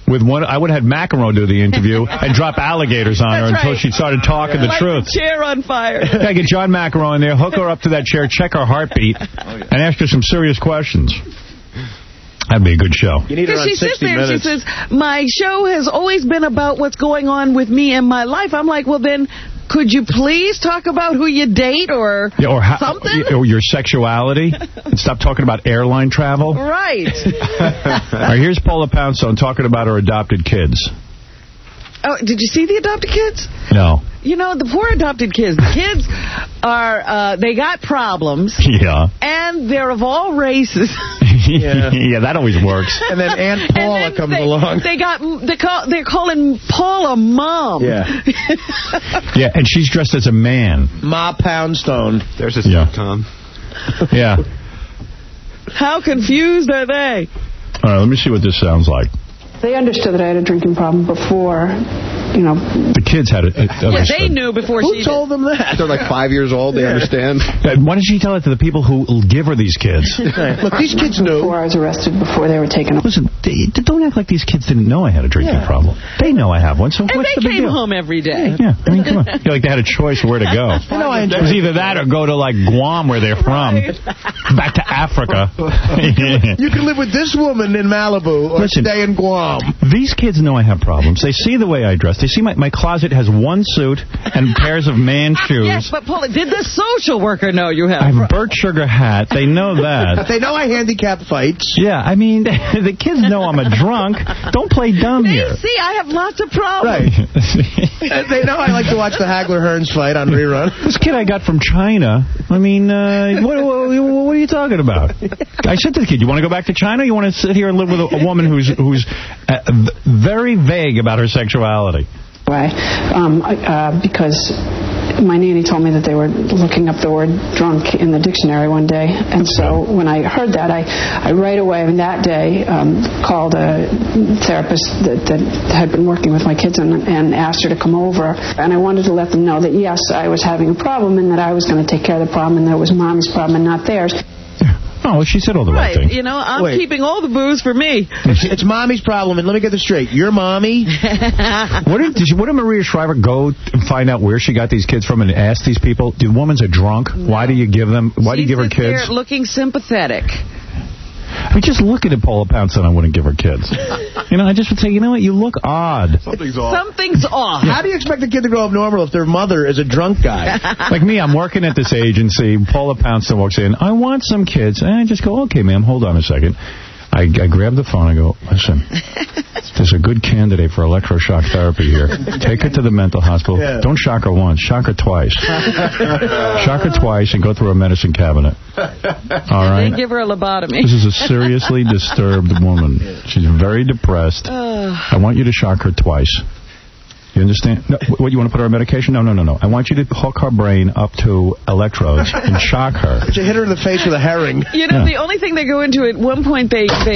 With one, I would have had Macaron do the interview and drop alligators on her until she started talking the truth. The chair on fire. Yeah, get John Macaron in there, hook her up to that chair, check her heartbeat, and ask her some serious questions. That'd be a good show. You need around 60 minutes. She says, my show has always been about what's going on with me and my life. I'm like, well, then, could you please talk about who you date or something? Or your sexuality? And stop talking about airline travel? Right. All right, here's Paula Poundstone talking about her adopted kids. Oh, did you see the adopted kids? No. You know, the poor adopted kids. The kids are, they got problems. Yeah. And they're of all races. Yeah, that always works. And then Aunt Paula comes along. They're calling Paula Mom. Yeah. Yeah, and she's dressed as a man. Ma Poundstone. There's a Tom. Yeah. How confused are they? All right, let me see what this sounds like. They understood that I had a drinking problem before, you know. The kids had it. Yeah, they knew before she did. Who told them that? They're like 5 years old. They understand. Why did she tell it to the people who give her these kids? Look, these kids knew. Before I was arrested, before they were taken. Listen, don't act like these kids didn't know I had a drinking problem. They know I have one, so and what's the big deal? And they came home every day. Yeah, I mean, come on. I feel like they had a choice where to go. I know I it was either that or go to, like, Guam, where they're from, back to Africa. You can live with this woman in Malibu or stay in Guam. These kids know I have problems. They see the way I dress. They see my closet has one suit and pairs of man shoes. Yes, but Paula, did the social worker know you have? I have a Burt Sugar hat. They know that. They know I handicap fights. Yeah, I mean, the kids know I'm a drunk. Don't play dumb here. See, I have lots of problems. Right. They know I like to watch the Hagler-Hearns fight on rerun. This kid I got from China. I mean, what are you talking about? I said to the kid, you want to go back to China? Or you want to sit here and live with a woman who's very vague about her sexuality? Right. Because my nanny told me that they were looking up the word drunk in the dictionary one day. And so when I heard that, I right away on that day called a therapist that had been working with my kids and asked her to come over. And I wanted to let them know that, yes, I was having a problem and that I was going to take care of the problem and that it was Mommy's problem and not theirs. Oh, well, she said all the right things. You know, I'm keeping all the booze for me. It's Mommy's problem, and let me get this straight. You're Mommy? Wouldn't Maria Shriver go and find out where she got these kids from and ask these people, the women's are drunk? No. Why do you give her kids? She's there looking sympathetic. I mean, just looking at Paula Poundstone, I wouldn't give her kids. You know, I just would say, you know what, you look odd. Something's off. Something's off. How do you expect a kid to grow up normal if their mother is a drunk guy? Like me, I'm working at this agency. Paula Poundstone walks in. I want some kids. And I just go, okay, ma'am, hold on a second. I grab the phone. I go, listen, there's a good candidate for electroshock therapy here. Take her to the mental hospital. Yeah. Don't shock her once. Shock her twice. Shock her twice and go through a medicine cabinet. All right? They give her a lobotomy. This is a seriously disturbed woman. She's very depressed. I want you to shock her twice. You understand? No, what, you want to put her on medication? No. I want you to hook her brain up to electrodes and shock her. But you hit her in the face with a herring. You know, the only thing they go into, at one point,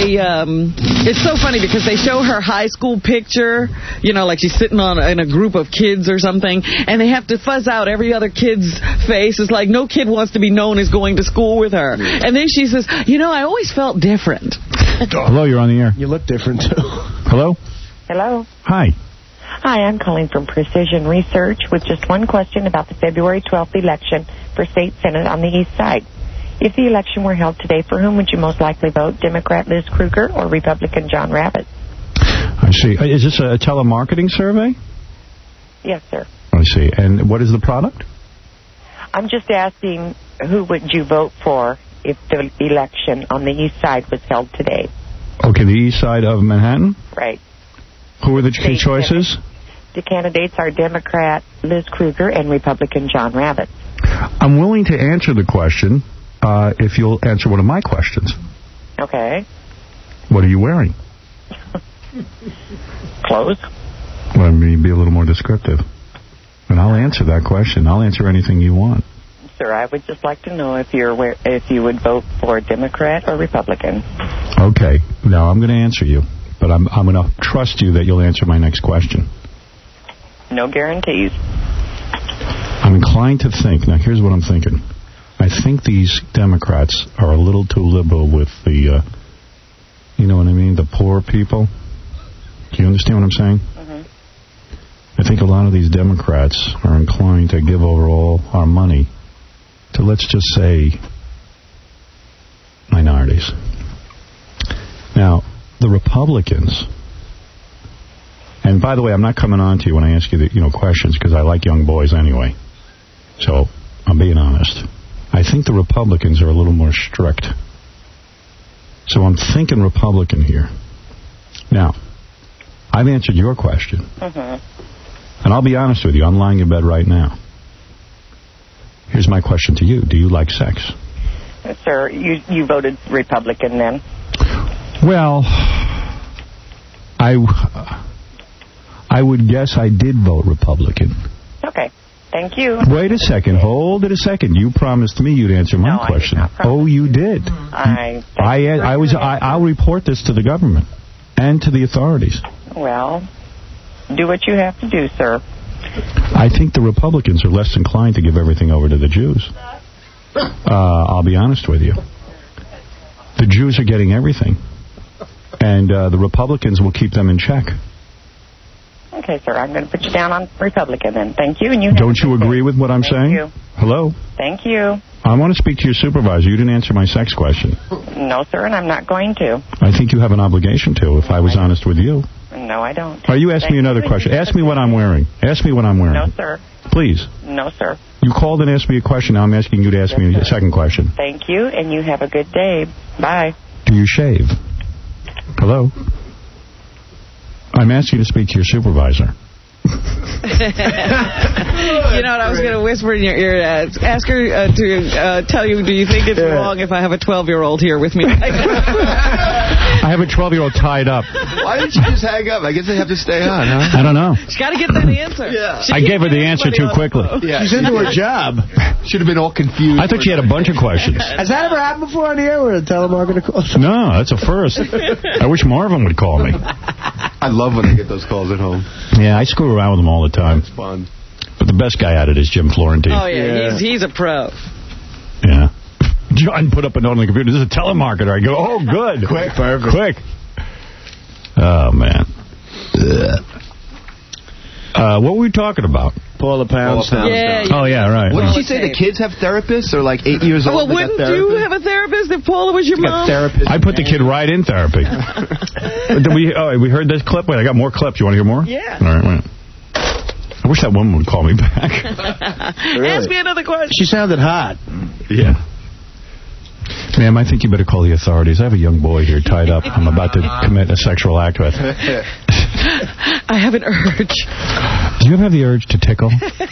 it's so funny because they show her high school picture, you know, like she's sitting in a group of kids or something, and they have to fuzz out every other kid's face. It's like no kid wants to be known as going to school with her. And then she says, you know, I always felt different. Hello, you're on the air. You look different, too. Hello? Hello. Hi. Hi, I'm calling from Precision Research with just one question about the February 12th election for State Senate on the East Side. If the election were held today, for whom would you most likely vote, Democrat Liz Kruger or Republican John Rabbitt? I see. Is this a telemarketing survey? Yes, sir. I see. And what is the product? I'm just asking, who would you vote for if the election on the East Side was held today? Okay, the East Side of Manhattan? Right. Who are the key choices? The candidates are Democrat Liz Kruger and Republican John Rabbitt. I'm willing to answer the question if you'll answer one of my questions. Okay. What are you wearing? Clothes. Well, be a little more descriptive. And I'll answer that question. I'll answer anything you want. Sir, I would just like to know if you would vote for Democrat or Republican. Okay. Now, I'm going to answer you. But I'm going to trust you that you'll answer my next question. No guarantees. I'm inclined to think. Now, here's what I'm thinking. I think these Democrats are a little too liberal with the, you know what I mean, the poor people. Do you understand what I'm saying? I think a lot of these Democrats are inclined to give over all our money to, let's just say, minorities. Now, the Republicans, and by the way, I'm not coming on to you when I ask you the questions because I like young boys anyway. So I'm being honest. I think the Republicans are a little more strict. So I'm thinking Republican here. Now, I've answered your question. And I'll be honest with you, I'm lying in bed right now. Here's my question to you. Do you like sex? Sir, you voted Republican then? Well, I would guess I did vote Republican. Okay. Thank you. Wait a second. Hold it a second. You promised me you'd answer my question. Oh, you did. I'll report this to the government and to the authorities. Well, do what you have to do, sir. I think the Republicans are less inclined to give everything over to the Jews. I'll be honest with you. The Jews are getting everything. And the Republicans will keep them in check. Okay, sir. I'm going to put you down on Republican then. Thank you. And Don't you agree with what I'm saying? Thank you. Hello? Thank you. I want to speak to your supervisor. You didn't answer my sex question. No, sir, and I'm not going to. I think you have an obligation to, if I was honest with you. No, I don't. Are you asking me another question? Ask me what I'm wearing. Ask me what I'm wearing. No, sir. Please. No, sir. You called and asked me a question. Now I'm asking you to ask me a second question. Thank you, and you have a good day. Bye. Do you shave? Hello? I'm asking you to speak to your supervisor. You know what? I was going to whisper in your ear. Ask her to tell you, do you think it's wrong if I have a 12-year-old here with me? I have a 12-year-old tied up. Why didn't you just hang up? I guess they have to stay on, huh? I don't know. She's got to get that answer. I gave her the answer too quickly. Yeah, she's into her job. Should have been all confused. I thought she had a bunch of questions. Has that ever happened before on the air where a telemarketer calls? No, that's a first. I wish more of them would call me. I love when I get those calls at home. Yeah, I screw around with them all the time. It's fun. But the best guy at it is Jim Florentine. Oh, yeah. He's a pro. Yeah. John put up a note on the computer. This is a telemarketer. I go, oh, good. Quick, perfect. Quick. Oh, man. What were we talking about? Paula Poundstone. Yeah. Oh, yeah, right. What did she say? The kids have therapists? Or like 8 years old? Well, wouldn't you have a therapist if Paula was your mom? I put the kid right in therapy. We heard this clip. Wait, I got more clips. You want to hear more? Yeah. All right, wait. I wish that woman would call me back. Really? Ask me another question. She sounded hot. Yeah. Ma'am, I think you better call the authorities. I have a young boy here tied up. I'm about to commit a sexual act with. I have an urge. Do you ever have the urge to tickle?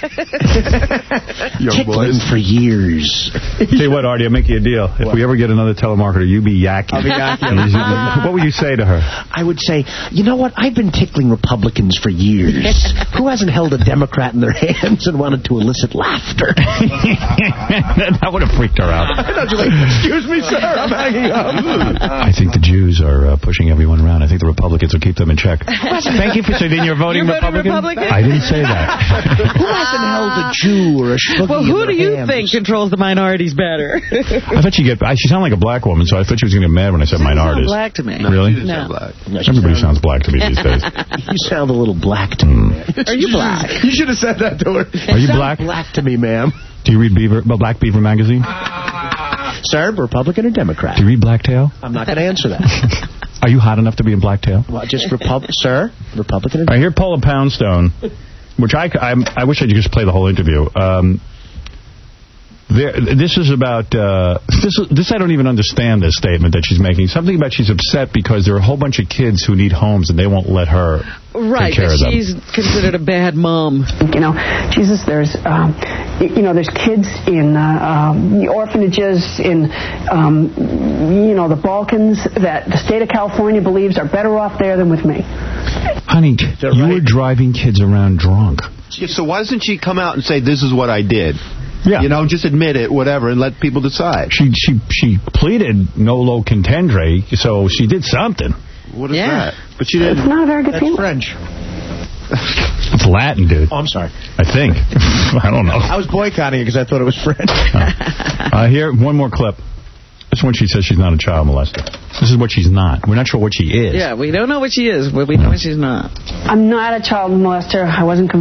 Tickling for years. Tell you what, Artie, I'll make you a deal. If we ever get another telemarketer, you be yakking. I'll be yakking. What would you say to her? I would say, you know what? I've been tickling Republicans for years. Who hasn't held a Democrat in their hands and wanted to elicit laughter? That would have freaked her out. Excuse me, sir, I'm hanging up. I think the Jews are pushing everyone around. I think the Republicans will keep them in check. Thank you for saying you're voting Republican. I didn't say that. Who hasn't held a Jew or a shuggy? Well, who do you think controls the minorities better? I thought she sounded like a black woman, so I thought she was going to get mad when I said minorities. Sound black to me. Really? No. Everybody sounds black to me these days. You sound a little black to me. Are you black? You should have said that to her. Are you black? Black to me, ma'am. Do you read Black Beaver magazine? Sir, Republican or Democrat? Do you read Blacktail? I'm not going to answer that. Are you hot enough to be in Blacktail? Well, just Sir, Republican or Democrat? I hear Paula Poundstone, which I wish I could just play the whole interview. This is about, this I don't even understand this statement that she's making. Something about she's upset because there are a whole bunch of kids who need homes and they won't let her take care of them. She's considered a bad mom. You know, Jesus, there's kids in orphanages in, the Balkans that the state of California believes are better off there than with me. Honey, you were driving kids around drunk. Yeah, so why doesn't she come out and say, this is what I did? Yeah. Just admit it, whatever, and let people decide. She pleaded nolo contendere, so she did something. What is that? But she didn't. It's not a very good feeling. French. It's Latin, dude. Oh, I'm sorry. I think. I don't know. I was boycotting it because I thought it was French. Here, one more clip. This is when she says she's not a child molester. This is what she's not. We're not sure what she is. Yeah, we don't know what she is, but we know what she's not. I'm not a child molester. I wasn't